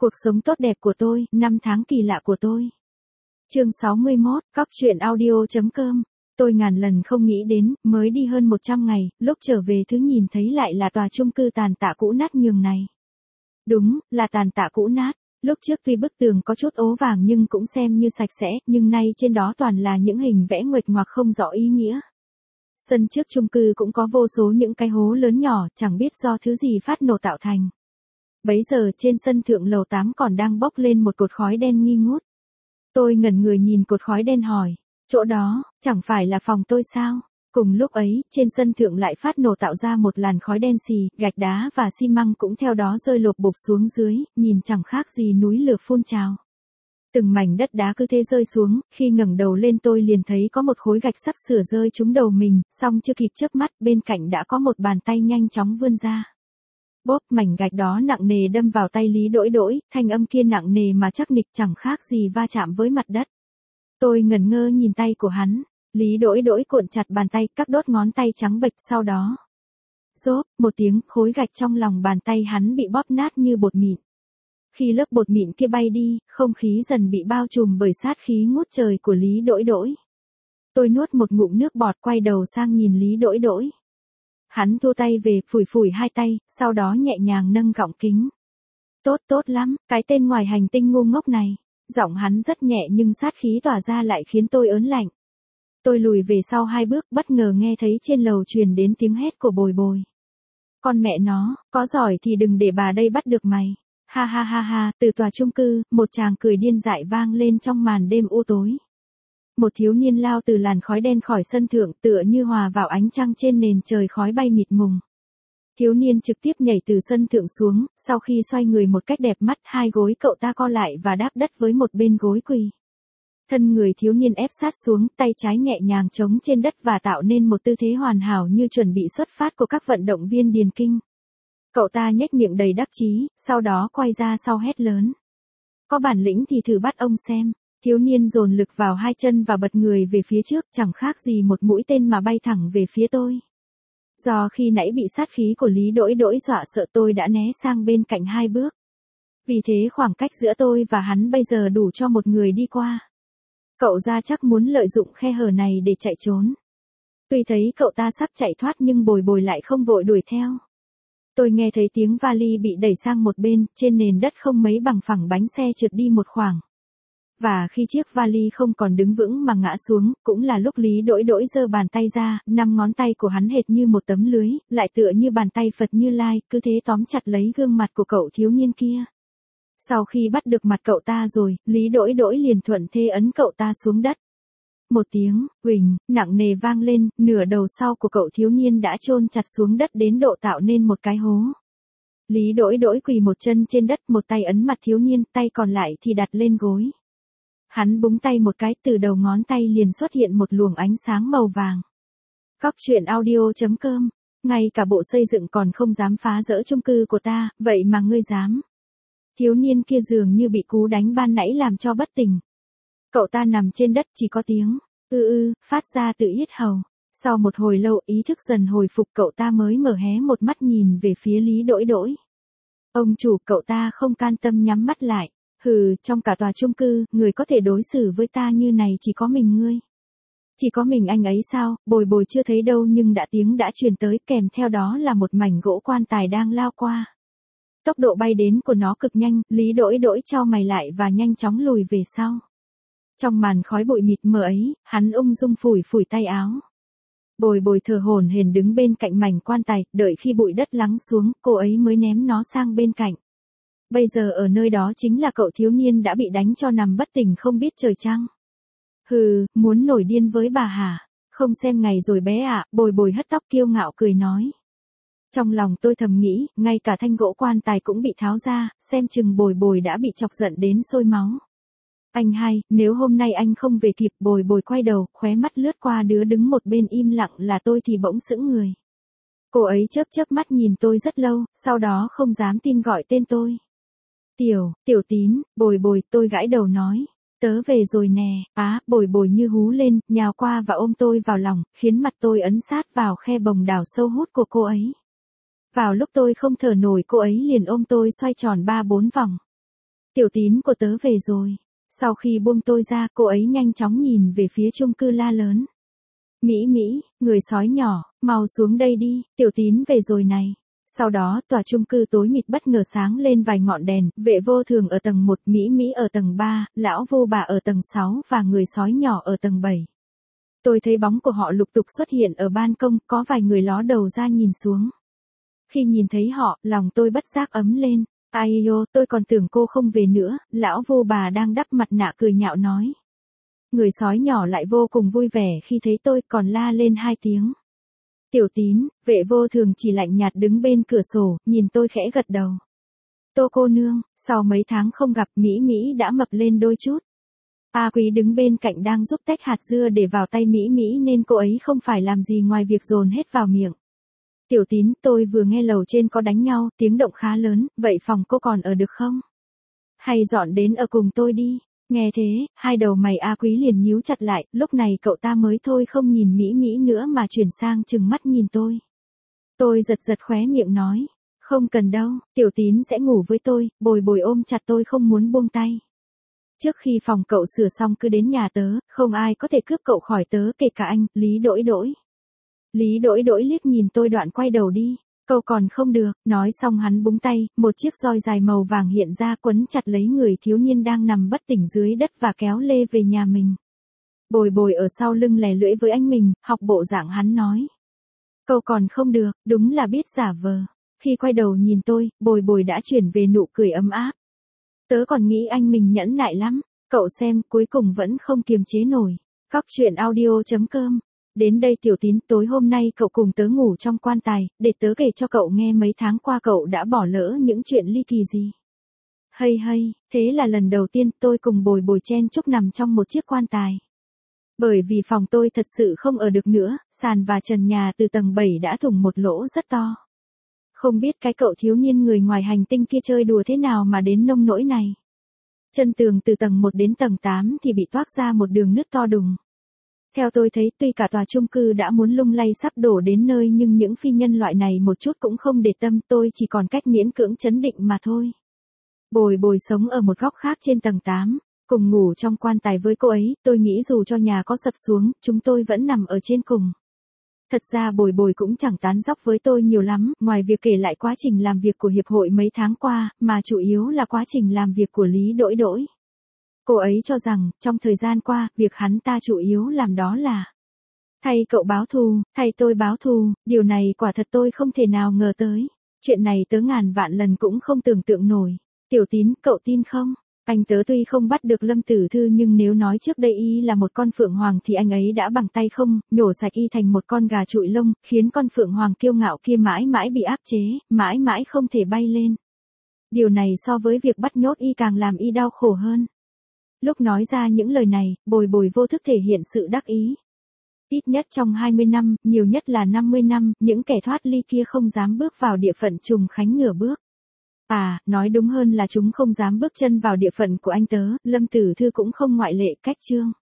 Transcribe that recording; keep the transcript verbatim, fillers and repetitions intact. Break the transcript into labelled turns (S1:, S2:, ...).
S1: Cuộc sống tốt đẹp của tôi, năm tháng kỳ lạ của tôi. Chương sáu mươi mốt, Cóc truyện audio.com. Tôi ngàn lần không nghĩ đến, mới đi hơn một trăm ngày, lúc trở về thứ nhìn thấy lại là tòa chung cư tàn tạ cũ nát nhường này. Đúng, là tàn tạ cũ nát. Lúc trước tuy bức tường có chút ố vàng nhưng cũng xem như sạch sẽ, nhưng nay trên đó toàn là những hình vẽ nguệch ngoạc không rõ ý nghĩa. Sân trước chung cư cũng có vô số những cái hố lớn nhỏ, chẳng biết do thứ gì phát nổ tạo thành. Bấy giờ trên sân thượng lầu tám còn đang bốc lên một cột khói đen nghi ngút. Tôi ngẩn người nhìn cột khói đen hỏi, chỗ đó, chẳng phải là phòng tôi sao? Cùng lúc ấy, trên sân thượng lại phát nổ tạo ra một làn khói đen xì, gạch đá và xi măng cũng theo đó rơi lộp bộp xuống dưới, nhìn chẳng khác gì núi lửa phun trào. Từng mảnh đất đá cứ thế rơi xuống, khi ngẩng đầu lên tôi liền thấy có một khối gạch sắp sửa rơi trúng đầu mình, xong chưa kịp chớp mắt, bên cạnh đã có một bàn tay nhanh chóng vươn ra. Bốp, mảnh gạch đó nặng nề đâm vào tay Lý Đỗi Đỗi, thanh âm kia nặng nề mà chắc nịch chẳng khác gì va chạm với mặt đất. Tôi ngẩn ngơ nhìn tay của hắn, Lý Đỗi Đỗi cuộn chặt bàn tay, các đốt ngón tay trắng bệch sau đó. Rốp, một tiếng, khối gạch trong lòng bàn tay hắn bị bóp nát như bột mịn. Khi lớp bột mịn kia bay đi, không khí dần bị bao trùm bởi sát khí ngút trời của Lý Đỗi Đỗi. Tôi nuốt một ngụm nước bọt quay đầu sang nhìn Lý Đỗi Đỗi. Hắn thu tay về, phủi phủi hai tay, sau đó nhẹ nhàng nâng gọng kính. Tốt tốt lắm, cái tên ngoài hành tinh ngu ngốc này. Giọng hắn rất nhẹ nhưng sát khí tỏa ra lại khiến tôi ớn lạnh. Tôi lùi về sau hai bước, bất ngờ nghe thấy trên lầu truyền đến tiếng hét của Bồi Bồi. Con mẹ nó, có giỏi thì đừng để bà đây bắt được mày. Ha ha ha ha, từ tòa chung cư, một tràng cười điên dại vang lên trong màn đêm u tối. Một thiếu niên lao từ làn khói đen khỏi sân thượng tựa như hòa vào ánh trăng trên nền trời khói bay mịt mùng. Thiếu niên trực tiếp nhảy từ sân thượng xuống, sau khi xoay người một cách đẹp mắt, hai gối cậu ta co lại và đáp đất với một bên gối quỳ. Thân người thiếu niên ép sát xuống, tay trái nhẹ nhàng chống trên đất và tạo nên một tư thế hoàn hảo như chuẩn bị xuất phát của các vận động viên điền kinh. Cậu ta nhếch miệng đầy đắc chí, sau đó quay ra sau hét lớn. Có bản lĩnh thì thử bắt ông xem. Thiếu niên dồn lực vào hai chân và bật người về phía trước, chẳng khác gì một mũi tên mà bay thẳng về phía tôi. Do khi nãy bị sát khí của Lý Đỗi Đỗi dọa sợ tôi đã né sang bên cạnh hai bước. Vì thế khoảng cách giữa tôi và hắn bây giờ đủ cho một người đi qua. Cậu ra chắc muốn lợi dụng khe hở này để chạy trốn. Tuy thấy cậu ta sắp chạy thoát nhưng Bồi Bồi lại không vội đuổi theo. Tôi nghe thấy tiếng vali bị đẩy sang một bên, trên nền đất không mấy bằng phẳng bánh xe trượt đi một khoảng. Và khi chiếc vali không còn đứng vững mà ngã xuống, cũng là lúc Lý Đỗi Đỗi giơ bàn tay ra, năm ngón tay của hắn hệt như một tấm lưới, lại tựa như bàn tay Phật Như Lai, cứ thế tóm chặt lấy gương mặt của cậu thiếu niên kia. Sau khi bắt được mặt cậu ta rồi, Lý Đỗi Đỗi liền thuận thế ấn cậu ta xuống đất. Một tiếng, huỳnh, nặng nề vang lên, nửa đầu sau của cậu thiếu niên đã chôn chặt xuống đất đến độ tạo nên một cái hố. Lý Đỗi Đỗi quỳ một chân trên đất, một tay ấn mặt thiếu niên, tay còn lại thì đặt lên gối. Hắn búng tay một cái, từ đầu ngón tay liền xuất hiện một luồng ánh sáng màu vàng. Cóc truyện audio.com. Ngay cả bộ xây dựng còn không dám phá rỡ chung cư của ta, vậy mà ngươi dám. Thiếu niên kia dường như bị cú đánh ban nãy làm cho bất tỉnh. Cậu ta nằm trên đất chỉ có tiếng, ư ư, phát ra từ yết hầu. Sau một hồi lâu ý thức dần hồi phục cậu ta mới mở hé một mắt nhìn về phía Lý Đỗi Đỗi. Ông chủ, cậu ta không can tâm nhắm mắt lại. Hừ, trong cả tòa chung cư, người có thể đối xử với ta như này chỉ có mình ngươi. Chỉ có mình anh ấy sao? Bồi Bồi chưa thấy đâu nhưng đã tiếng đã truyền tới, kèm theo đó là một mảnh gỗ quan tài đang lao qua. Tốc độ bay đến của nó cực nhanh, Lý Đỗi Đỗi chau mày lại và nhanh chóng lùi về sau. Trong màn khói bụi mịt mờ ấy, hắn ung dung phủi phủi tay áo. Bồi Bồi thở hổn hển đứng bên cạnh mảnh quan tài, đợi khi bụi đất lắng xuống, cô ấy mới ném nó sang bên cạnh. Bây giờ ở nơi đó chính là cậu thiếu niên đã bị đánh cho nằm bất tỉnh không biết trời trăng. Hừ, muốn nổi điên với bà hả? Không xem ngày rồi bé ạ, à, Bồi Bồi hất tóc kiêu ngạo cười nói. Trong lòng tôi thầm nghĩ, ngay cả thanh gỗ quan tài cũng bị tháo ra, xem chừng Bồi Bồi đã bị chọc giận đến sôi máu. Anh hai, nếu hôm nay anh không về kịp, Bồi Bồi quay đầu, khóe mắt lướt qua đứa đứng một bên im lặng là tôi thì bỗng sững người. Cô ấy chớp chớp mắt nhìn tôi rất lâu, sau đó không dám tin gọi tên tôi. Tiểu, Tiểu Tín, Bồi Bồi, tôi gãi đầu nói. Tớ về rồi nè, á, Bồi Bồi như hú lên, nhào qua và ôm tôi vào lòng, khiến mặt tôi ấn sát vào khe bồng đảo sâu hút của cô ấy. Vào lúc tôi không thở nổi cô ấy liền ôm tôi xoay tròn ba bốn vòng. Tiểu Tín của tớ về rồi. Sau khi buông tôi ra, cô ấy nhanh chóng nhìn về phía chung cư la lớn. Mỹ Mỹ, người sói nhỏ, mau xuống đây đi, Tiểu Tín về rồi này. Sau đó tòa chung cư tối mịt bất ngờ sáng lên vài ngọn đèn, Vệ Vô Thường ở tầng một, Mỹ Mỹ ở tầng ba, lão Vô Bà ở tầng sáu và người sói nhỏ ở tầng bảy. Tôi thấy bóng của họ lục tục xuất hiện ở ban công, có vài người ló đầu ra nhìn xuống. Khi nhìn thấy họ, lòng tôi bất giác ấm lên. Ai yo, tôi còn tưởng cô không về nữa, lão Vô Bà đang đắp mặt nạ cười nhạo nói. Người sói nhỏ lại vô cùng vui vẻ khi thấy tôi, còn la lên hai tiếng. Tiểu Tín, Vệ Vô Thường chỉ lạnh nhạt đứng bên cửa sổ, nhìn tôi khẽ gật đầu. Tô cô nương, sau mấy tháng không gặp, Mỹ Mỹ đã mập lên đôi chút. A Quý đứng bên cạnh đang giúp tách hạt dưa để vào tay Mỹ Mỹ nên cô ấy không phải làm gì ngoài việc dồn hết vào miệng. Tiểu Tín, tôi vừa nghe lầu trên có đánh nhau, tiếng động khá lớn, vậy phòng cô còn ở được không? Hay dọn đến ở cùng tôi đi. Nghe thế, hai đầu mày A Quý liền nhíu chặt lại, lúc này cậu ta mới thôi không nhìn Mỹ Mỹ nữa mà chuyển sang trừng mắt nhìn tôi. Tôi giật giật khóe miệng nói, không cần đâu, Tiểu Tín sẽ ngủ với tôi, Bồi Bồi ôm chặt tôi không muốn buông tay. Trước khi phòng cậu sửa xong cứ đến nhà tớ, không ai có thể cướp cậu khỏi tớ kể cả anh, Lý Đỗi Đỗi. Lý Đỗi Đỗi liếc nhìn tôi đoạn quay đầu đi. Câu còn không được, nói xong hắn búng tay, một chiếc roi dài màu vàng hiện ra quấn chặt lấy người thiếu niên đang nằm bất tỉnh dưới đất và kéo lê về nhà mình. Bồi Bồi ở sau lưng lè lưỡi với anh mình, học bộ dạng hắn nói. Câu còn không được, đúng là biết giả vờ. Khi quay đầu nhìn tôi, Bồi Bồi đã chuyển về nụ cười ấm áp. Tớ còn nghĩ anh mình nhẫn nại lắm, cậu xem, cuối cùng vẫn không kiềm chế nổi. Cóc truyện audio chấm com. Đến đây Tiểu Tín, tối hôm nay cậu cùng tớ ngủ trong quan tài, để tớ kể cho cậu nghe mấy tháng qua cậu đã bỏ lỡ những chuyện ly kỳ gì. Hay hay, thế là lần đầu tiên tôi cùng Bồi Bồi chen chúc nằm trong một chiếc quan tài. Bởi vì phòng tôi thật sự không ở được nữa, sàn và trần nhà từ tầng bảy đã thủng một lỗ rất to. Không biết cái cậu thiếu niên người ngoài hành tinh kia chơi đùa thế nào mà đến nông nỗi này. Chân tường từ tầng một đến tầng tám thì bị toác ra một đường nứt to đùng. Theo tôi thấy tuy cả tòa chung cư đã muốn lung lay sắp đổ đến nơi nhưng những phi nhân loại này một chút cũng không để tâm, tôi chỉ còn cách miễn cưỡng chấn định mà thôi. Bồi Bồi sống ở một góc khác trên tầng tám, cùng ngủ trong quan tài với cô ấy, tôi nghĩ dù cho nhà có sập xuống, chúng tôi vẫn nằm ở trên cùng. Thật ra Bồi Bồi cũng chẳng tán dóc với tôi nhiều lắm, ngoài việc kể lại quá trình làm việc của hiệp hội mấy tháng qua, mà chủ yếu là quá trình làm việc của Lý Đỗi Đỗi. Cô ấy cho rằng, trong thời gian qua, việc hắn ta chủ yếu làm đó là thay cậu báo thù, thay tôi báo thù, điều này quả thật tôi không thể nào ngờ tới. Chuyện này tớ ngàn vạn lần cũng không tưởng tượng nổi. Tiểu Tín, cậu tin không? Anh tớ tuy không bắt được Lâm Tử Thư nhưng nếu nói trước đây y là một con phượng hoàng thì anh ấy đã bằng tay không, nhổ sạch y thành một con gà trụi lông, khiến con phượng hoàng kiêu ngạo kia mãi mãi bị áp chế, mãi mãi không thể bay lên. Điều này so với việc bắt nhốt y càng làm y đau khổ hơn. Lúc nói ra những lời này, Bồi Bồi vô thức thể hiện sự đắc ý. Ít nhất trong hai mươi năm, nhiều nhất là năm mươi năm, những kẻ thoát ly kia không dám bước vào địa phận Trùng Khánh nửa bước. À, nói đúng hơn là chúng không dám bước chân vào địa phận của anh tớ, Lâm Tử Thư cũng không ngoại lệ, cách chương.